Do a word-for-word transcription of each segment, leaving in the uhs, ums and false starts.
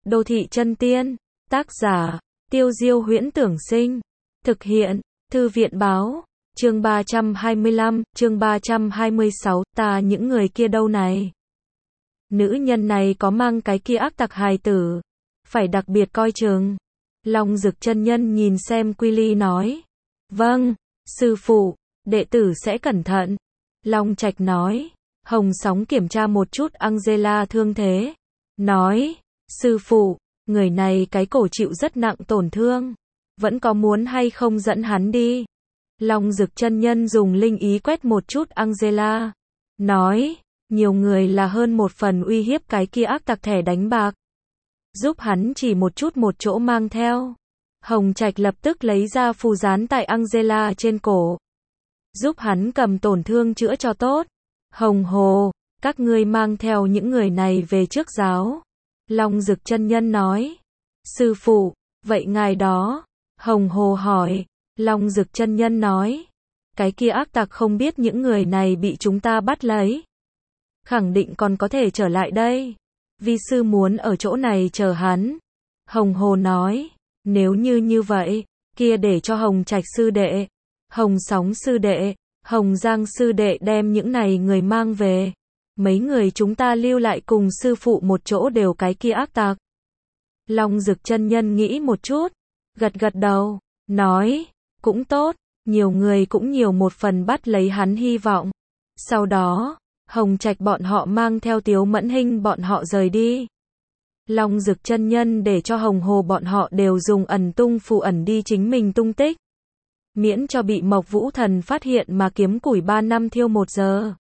Đô thị chân tiên, tác giả, Tiêu Diêu Huyễn Tưởng Sinh, thực hiện, Thư viện Báo, chương ba trăm hai mươi lăm, chương ba trăm hai mươi sáu, ta những người kia đâu này? Nữ nhân này có mang cái kia ác tặc hài tử, phải đặc biệt coi chừng. Long Dực chân nhân nhìn xem Quy Ly nói, vâng, sư phụ, đệ tử sẽ cẩn thận. Long Trạch nói, Hồng Sóng kiểm tra một chút Angela thương thế, nói, sư phụ, người này cái cổ chịu rất nặng tổn thương, vẫn có muốn hay không dẫn hắn đi? Long Dực chân nhân dùng linh ý quét một chút Angela, nói, nhiều người là hơn một phần uy hiếp cái kia ác tặc thẻ đánh bạc. Giúp hắn chỉ một chút một chỗ mang theo. Hồng Trạch lập tức lấy ra phù dán tại Angela trên cổ, giúp hắn cầm tổn thương chữa cho tốt. Hồng Hồ, các ngươi mang theo những người này về trước giáo. Long Dực chân nhân nói, sư phụ, vậy ngài đó? Hồng Hồ hỏi. Long Dực chân nhân nói, cái kia ác tặc không biết những người này bị chúng ta bắt lấy, khẳng định còn có thể trở lại đây. Vi sư muốn ở chỗ này chờ hắn. Hồng Hồ nói, nếu như như vậy, kia để cho Hồng Trạch sư đệ, Hồng Sóng sư đệ, Hồng Giang sư đệ đem những này người mang về. Mấy người chúng ta lưu lại cùng sư phụ một chỗ đều cái kia ác tặc. Long Dực chân nhân nghĩ một chút, gật gật đầu, nói, cũng tốt, nhiều người cũng nhiều một phần bắt lấy hắn hy vọng. Sau đó, Hồng Trạch bọn họ mang theo Tiếu Mẫn Hinh bọn họ rời đi. Long Dực chân nhân để cho Hồng Hồ bọn họ đều dùng ẩn tung phù ẩn đi chính mình tung tích, miễn cho bị Mộc Vũ Thần phát hiện mà kiếm củi ba năm thiêu một giờ.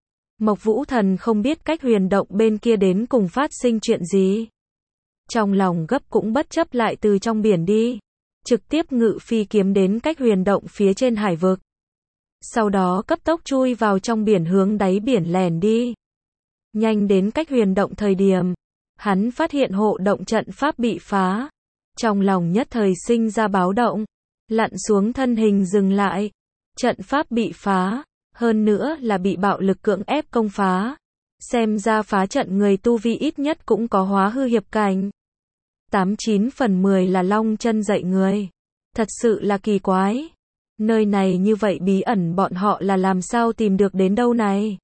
Mộc Vũ Thần không biết cách huyền động bên kia đến cùng phát sinh chuyện gì, trong lòng gấp cũng bất chấp lại từ trong biển đi, trực tiếp ngự phi kiếm đến cách huyền động phía trên hải vực. Sau đó cấp tốc chui vào trong biển hướng đáy biển lèn đi. Nhanh đến cách huyền động thời điểm, hắn phát hiện hộ động trận pháp bị phá. Trong lòng nhất thời sinh ra báo động, lặn xuống thân hình dừng lại. Trận pháp bị phá, hơn nữa là bị bạo lực cưỡng ép công phá. Xem ra phá trận người tu vi ít nhất cũng có hóa hư hiệp cảnh. Tám chín phần mười là Long chân dạy người. Thật sự là kỳ quái. Nơi này như vậy bí ẩn bọn họ là làm sao tìm được đến đâu này?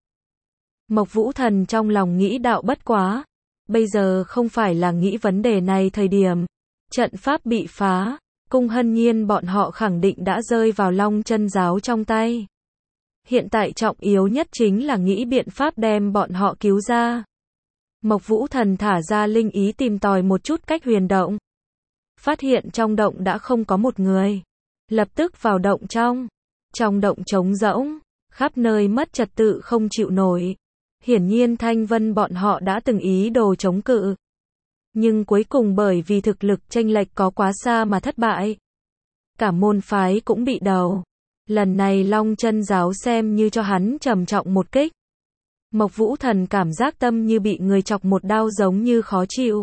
Mộc Vũ Thần trong lòng nghĩ đạo bất quá. Bây giờ không phải là nghĩ vấn đề này thời điểm. Trận pháp bị phá, Cung Hân Nhiên bọn họ khẳng định đã rơi vào Long chân giáo trong tay. Hiện tại trọng yếu nhất chính là nghĩ biện pháp đem bọn họ cứu ra. Mộc Vũ Thần thả ra linh ý tìm tòi một chút cách huyền động. Phát hiện trong động đã không có một người. Lập tức vào động trong. Trong động trống rỗng, khắp nơi mất trật tự không chịu nổi. Hiển nhiên Thanh Vân bọn họ đã từng ý đồ chống cự. Nhưng cuối cùng bởi vì thực lực chênh lệch có quá xa mà thất bại. Cả môn phái cũng bị đầu. Lần này Long chân giáo xem như cho hắn trầm trọng một kích. Mộc Vũ Thần cảm giác tâm như bị người chọc một đao giống như khó chịu.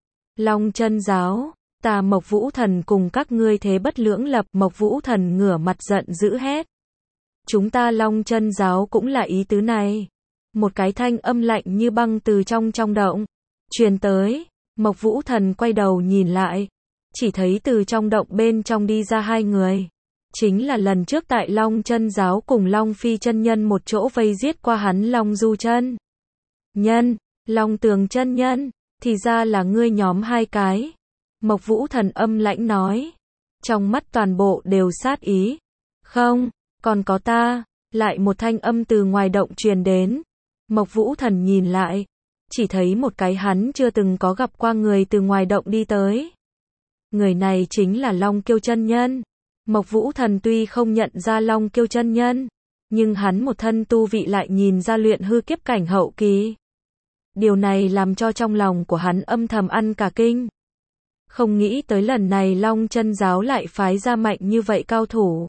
Long chân giáo, ta Mộc Vũ Thần cùng các ngươi thế bất lưỡng lập. Mộc Vũ Thần ngửa mặt giận dữ hét. Chúng ta Long chân giáo cũng là ý tứ này. Một cái thanh âm lạnh như băng từ trong trong động truyền tới. Mộc Vũ Thần quay đầu nhìn lại, chỉ thấy từ trong động bên trong đi ra hai người. Chính là lần trước tại Long chân giáo cùng Long Phi chân nhân một chỗ vây giết qua hắn Long Du chân nhân, Long Tường chân nhân, thì ra là ngươi nhóm hai cái. Mộc Vũ Thần âm lãnh nói, trong mắt toàn bộ đều sát ý. Không, còn có ta. Lại một thanh âm từ ngoài động truyền đến. Mộc Vũ Thần nhìn lại, chỉ thấy một cái hắn chưa từng có gặp qua người từ ngoài động đi tới. Người này chính là Long Kiêu chân nhân. Mộc Vũ Thần tuy không nhận ra Long Kiêu chân nhân, nhưng hắn một thân tu vị lại nhìn ra luyện hư kiếp cảnh hậu kỳ. Điều này làm cho trong lòng của hắn âm thầm ăn cả kinh. Không nghĩ tới lần này Long chân giáo lại phái ra mạnh như vậy cao thủ.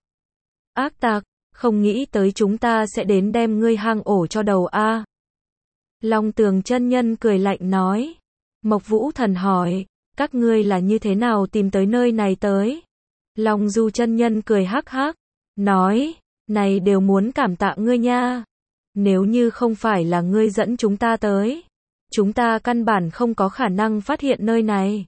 Ác tặc, không nghĩ tới chúng ta sẽ đến đem ngươi hang ổ cho đầu a. Long Tường chân nhân cười lạnh nói. Mộc Vũ Thần hỏi, các ngươi là như thế nào tìm tới nơi này tới? Long Du chân nhân cười hắc hắc, nói, này đều muốn cảm tạ ngươi nha. Nếu như không phải là ngươi dẫn chúng ta tới, chúng ta căn bản không có khả năng phát hiện nơi này.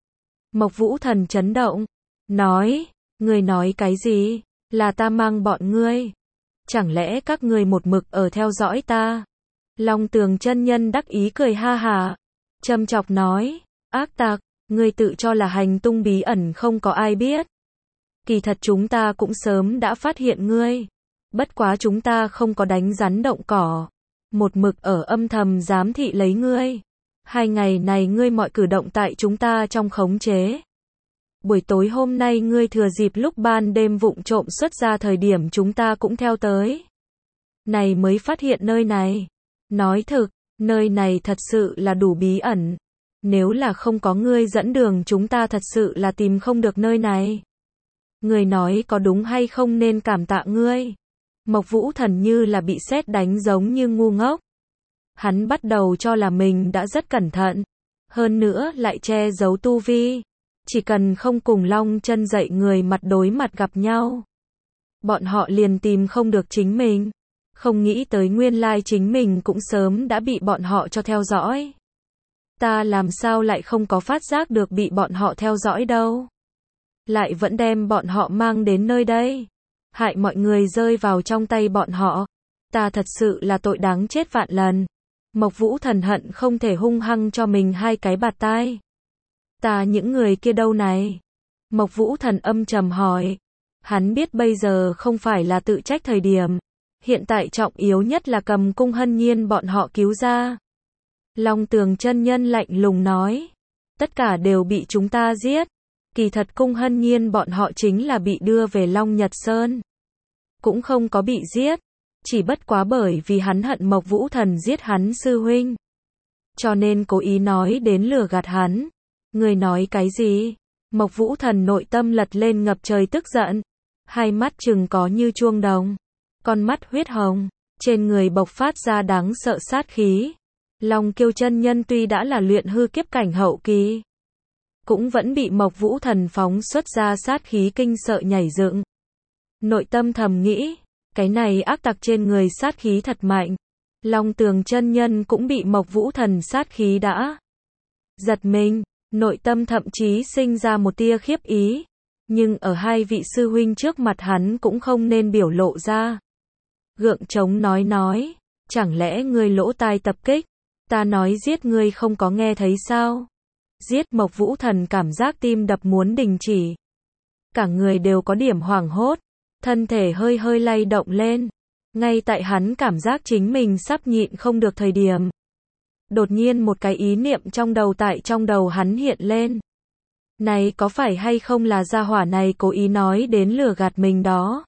Mộc Vũ Thần chấn động, nói, ngươi nói cái gì, là ta mang bọn ngươi, chẳng lẽ các ngươi một mực ở theo dõi ta? Long Tường chân nhân đắc ý cười ha hả, châm chọc nói, ác tặc, ngươi tự cho là hành tung bí ẩn không có ai biết. Kỳ thật chúng ta cũng sớm đã phát hiện ngươi, bất quá chúng ta không có đánh rắn động cỏ, một mực ở âm thầm giám thị lấy ngươi. Hai ngày này ngươi mọi cử động tại chúng ta trong khống chế. Buổi tối hôm nay ngươi thừa dịp lúc ban đêm vụng trộm xuất ra thời điểm chúng ta cũng theo tới. Này mới phát hiện nơi này. Nói thực, nơi này thật sự là đủ bí ẩn. Nếu là không có ngươi dẫn đường chúng ta thật sự là tìm không được nơi này. Ngươi nói có đúng hay không nên cảm tạ ngươi. Mộc Vũ Thần như là bị sét đánh giống như ngu ngốc. Hắn bắt đầu cho là mình đã rất cẩn thận. Hơn nữa lại che giấu tu vi. Chỉ cần không cùng Long Chân dạy người mặt đối mặt gặp nhau. Bọn họ liền tìm không được chính mình. Không nghĩ tới nguyên lai chính mình cũng sớm đã bị bọn họ cho theo dõi. Ta làm sao lại không có phát giác được bị bọn họ theo dõi đâu. Lại vẫn đem bọn họ mang đến nơi đây. Hại mọi người rơi vào trong tay bọn họ. Ta thật sự là tội đáng chết vạn lần. Mộc Vũ Thần hận không thể hung hăng cho mình hai cái bạt tai. Ta những người kia đâu này? Mộc Vũ Thần âm trầm hỏi. Hắn biết bây giờ không phải là tự trách thời điểm. Hiện tại trọng yếu nhất là cầm Cung Hân Nhiên bọn họ cứu ra. Long Tường chân nhân lạnh lùng nói. Tất cả đều bị chúng ta giết. Kỳ thật Cung Hân Nhiên bọn họ chính là bị đưa về Long Nhật Sơn. Cũng không có bị giết. Chỉ bất quá bởi vì hắn hận Mộc Vũ Thần giết hắn sư huynh. Cho nên cố ý nói đến lừa gạt hắn. Người nói cái gì? Mộc Vũ Thần nội tâm lật lên ngập trời tức giận. Hai mắt trừng có như chuông đồng. Con mắt huyết hồng. Trên người bộc phát ra đáng sợ sát khí. Long Kiêu chân nhân tuy đã là luyện hư kiếp cảnh hậu kỳ. Cũng vẫn bị Mộc Vũ Thần phóng xuất ra sát khí kinh sợ nhảy dựng. Nội tâm thầm nghĩ. Cái này ác tặc trên người sát khí thật mạnh. Long Tường chân nhân cũng bị Mộc Vũ Thần sát khí đã giật mình, nội tâm thậm chí sinh ra một tia khiếp ý. Nhưng ở hai vị sư huynh trước mặt hắn cũng không nên biểu lộ ra. Gượng chống nói nói, chẳng lẽ ngươi lỗ tai tập kích? Ta nói giết ngươi không có nghe thấy sao? Giết. Mộc Vũ Thần cảm giác tim đập muốn đình chỉ. Cả người đều có điểm hoảng hốt. Thân thể hơi hơi lay động lên. Ngay tại hắn cảm giác chính mình sắp nhịn không được thời điểm. Đột nhiên một cái ý niệm trong đầu tại trong đầu hắn hiện lên. Này có phải hay không là gia hỏa này cố ý nói đến lừa gạt mình đó.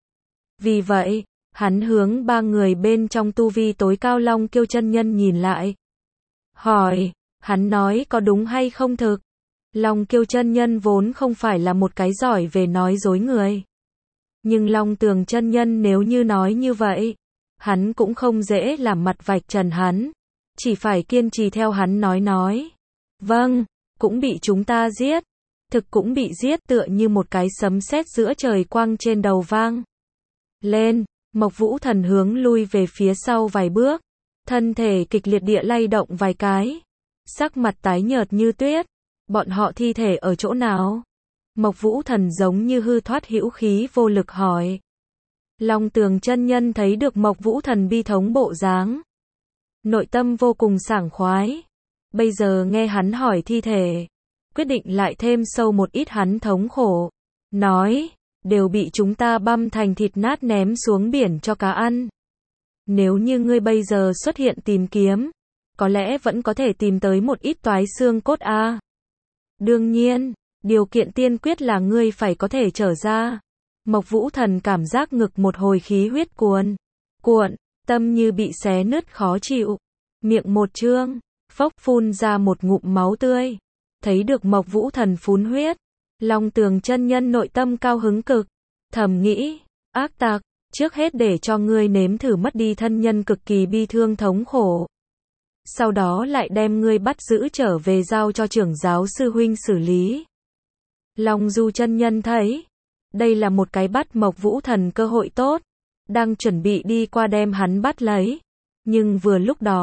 Vì vậy, hắn hướng ba người bên trong tu vi tối cao Long Kiêu chân nhân nhìn lại. Hỏi, hắn nói có đúng hay không thực? Long Kiêu chân nhân vốn không phải là một cái giỏi về nói dối người. Nhưng Long Tường chân nhân nếu như nói như vậy, hắn cũng không dễ làm mặt vạch trần hắn, chỉ phải kiên trì theo hắn nói nói. Vâng, cũng bị chúng ta giết, thực cũng bị giết tựa như một cái sấm sét giữa trời quang trên đầu vang. Lên, Mộc Vũ Thần hướng lui về phía sau vài bước, thân thể kịch liệt địa lay động vài cái, sắc mặt tái nhợt như tuyết. Bọn họ thi thể ở chỗ nào? Mộc Vũ Thần giống như hư thoát hữu khí vô lực hỏi. Long Tường chân nhân thấy được Mộc Vũ Thần bi thống bộ dáng. Nội tâm vô cùng sảng khoái. Bây giờ nghe hắn hỏi thi thể. Quyết định lại thêm sâu một ít hắn thống khổ. Nói, đều bị chúng ta băm thành thịt nát ném xuống biển cho cá ăn. Nếu như ngươi bây giờ xuất hiện tìm kiếm, có lẽ vẫn có thể tìm tới một ít toái xương cốt a. Đương nhiên. Điều kiện tiên quyết là ngươi phải có thể trở ra. Mộc Vũ Thần cảm giác ngực một hồi khí huyết cuồn. Cuộn, tâm như bị xé nứt khó chịu. Miệng một trương, phốc phun ra một ngụm máu tươi. Thấy được Mộc Vũ Thần phun huyết. Long Tường chân nhân nội tâm cao hứng cực. Thầm nghĩ, ác tặc, trước hết để cho ngươi nếm thử mất đi thân nhân cực kỳ bi thương thống khổ. Sau đó lại đem ngươi bắt giữ trở về giao cho trưởng giáo sư huynh xử lý. Long Du chân nhân thấy, đây là một cái bắt Mộc Vũ Thần cơ hội tốt, đang chuẩn bị đi qua đem hắn bắt lấy, nhưng vừa lúc đó,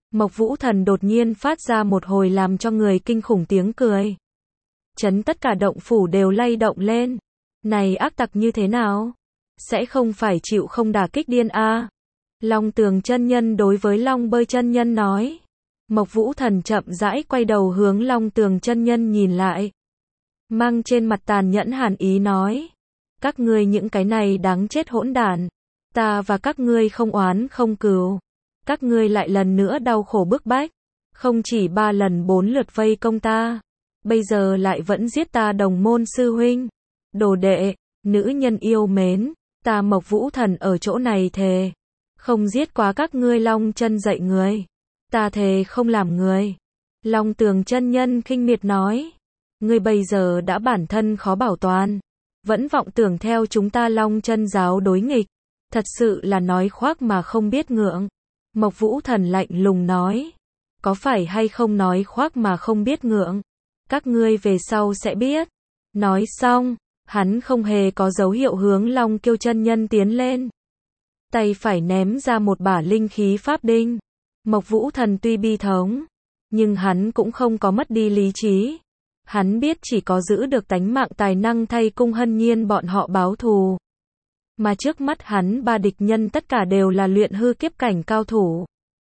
Mộc Vũ Thần đột nhiên phát ra một hồi làm cho người kinh khủng tiếng cười. Chấn tất cả động phủ đều lay động lên. Này ác tặc như thế nào? Sẽ không phải chịu không đả kích điên a? À? Long Tường chân nhân đối với Long Bơi chân nhân nói. Mộc Vũ Thần chậm rãi quay đầu hướng Long Tường chân nhân nhìn lại. Mang trên mặt tàn nhẫn hàn ý nói. Các ngươi những cái này đáng chết hỗn đản. Ta và các ngươi không oán không cừu. Các ngươi lại lần nữa đau khổ bức bách. Không chỉ ba lần bốn lượt vây công ta. Bây giờ lại vẫn giết ta đồng môn sư huynh. Đồ đệ, nữ nhân yêu mến. Ta Mộc Vũ Thần ở chỗ này thề. Không giết quá các ngươi Long chân dạy người. Ta thề không làm người. Long Tường chân nhân khinh miệt nói. Ngươi bây giờ đã bản thân khó bảo toàn. Vẫn vọng tưởng theo chúng ta Long chân giáo đối nghịch. Thật sự là nói khoác mà không biết ngượng. Mộc Vũ Thần lạnh lùng nói. Có phải hay không nói khoác mà không biết ngượng? Các ngươi về sau sẽ biết. Nói xong, hắn không hề có dấu hiệu hướng Long Kiêu chân nhân tiến lên. Tay phải ném ra một bả linh khí pháp đinh. Mộc Vũ Thần tuy bi thống, nhưng hắn cũng không có mất đi lý trí. Hắn biết chỉ có giữ được tánh mạng tài năng thay Cung Hân Nhiên bọn họ báo thù. Mà trước mắt hắn ba địch nhân tất cả đều là luyện hư kiếp cảnh cao thủ.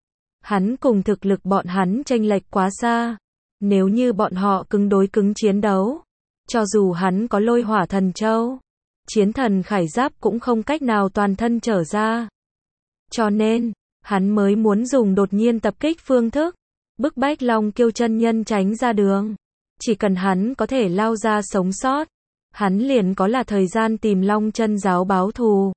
Hắn cùng thực lực bọn hắn chênh lệch quá xa. Nếu như bọn họ cứng đối cứng chiến đấu, cho dù hắn có lôi hỏa thần châu, chiến thần khải giáp cũng không cách nào toàn thân trở ra. Cho nên, hắn mới muốn dùng đột nhiên tập kích phương thức, bức bách Long Kiêu chân nhân tránh ra đường. Chỉ cần hắn có thể lao ra sống sót, hắn liền có là thời gian tìm Long chân giáo báo thù.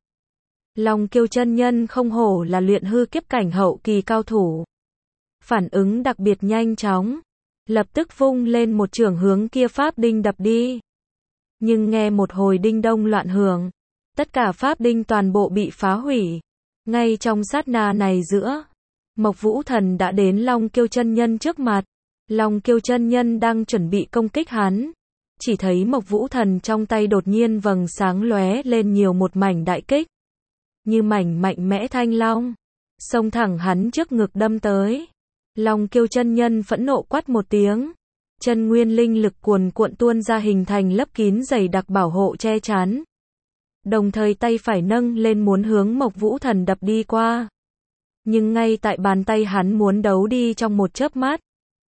Long Kiêu chân nhân không hổ là luyện hư kiếp cảnh hậu kỳ cao thủ. Phản ứng đặc biệt nhanh chóng, lập tức vung lên một chưởng hướng kia pháp đinh đập đi. Nhưng nghe một hồi đinh đông loạn hưởng, tất cả pháp đinh toàn bộ bị phá hủy. Ngay trong sát na này giữa, Mộc Vũ Thần đã đến Long Kiêu chân nhân trước mặt. Long Kiêu chân nhân đang chuẩn bị công kích hắn. Chỉ thấy Mộc Vũ Thần trong tay đột nhiên vầng sáng lóe lên nhiều một mảnh đại kích. Như mảnh mạnh mẽ thanh long, xông thẳng hắn trước ngực đâm tới. Long Kiêu chân nhân phẫn nộ quát một tiếng. Chân nguyên linh lực cuồn cuộn tuôn ra hình thành lấp kín dày đặc bảo hộ che chắn. Đồng thời tay phải nâng lên muốn hướng Mộc Vũ Thần đập đi qua. Nhưng ngay tại bàn tay hắn muốn đấu đi trong một chớp mắt,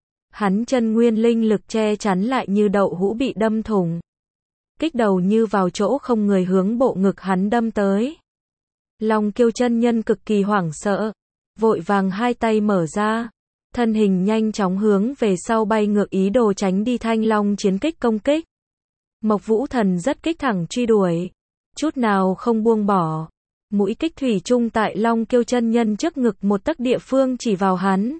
hắn chân nguyên linh lực che chắn lại như đậu hũ bị đâm thủng. Kích đầu như vào chỗ không người hướng bộ ngực hắn đâm tới. Long Kiêu chân nhân cực kỳ hoảng sợ, vội vàng hai tay mở ra, thân hình nhanh chóng hướng về sau bay ngược ý đồ tránh đi thanh long chiến kích công kích. Mộc Vũ Thần rất kích thẳng truy đuổi, chút nào không buông bỏ. Mũi kích thủy chung tại Long Kiêu chân nhân trước ngực một tấc địa phương chỉ vào hắn.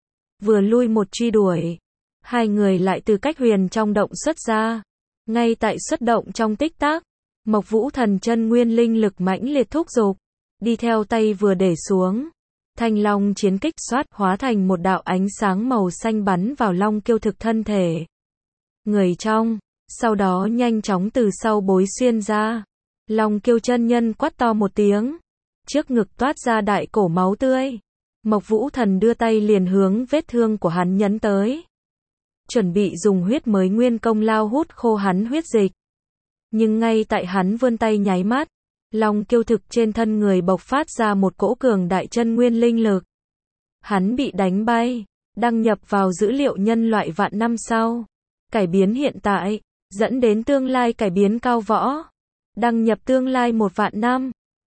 Vừa lui một truy đuổi, hai người lại từ cách huyền trong động xuất ra. Ngay tại xuất động trong tích tắc, Mộc Vũ Thần chân nguyên linh lực mãnh liệt thúc giục, đi theo tay vừa để xuống, thanh long chiến kích xoát hóa thành một đạo ánh sáng màu xanh bắn vào Long Kiêu thực thân thể. Người trong, sau đó nhanh chóng từ sau bối xuyên ra. Long Kiêu chân nhân quát to một tiếng, trước ngực toát ra đại cổ máu tươi. Mộc Vũ Thần đưa tay liền hướng vết thương của hắn nhấn tới, chuẩn bị dùng huyết mới nguyên công lao hút khô hắn huyết dịch. Nhưng ngay tại hắn vươn tay nháy mắt, Long Kiêu thực trên thân người bộc phát ra một cỗ cường đại chân nguyên linh lực. Hắn bị đánh bay, đăng nhập vào dữ liệu nhân loại vạn năm sau, cải biến hiện tại, dẫn đến tương lai cải biến cao võ. Đăng nhập tương lai một vạn năm.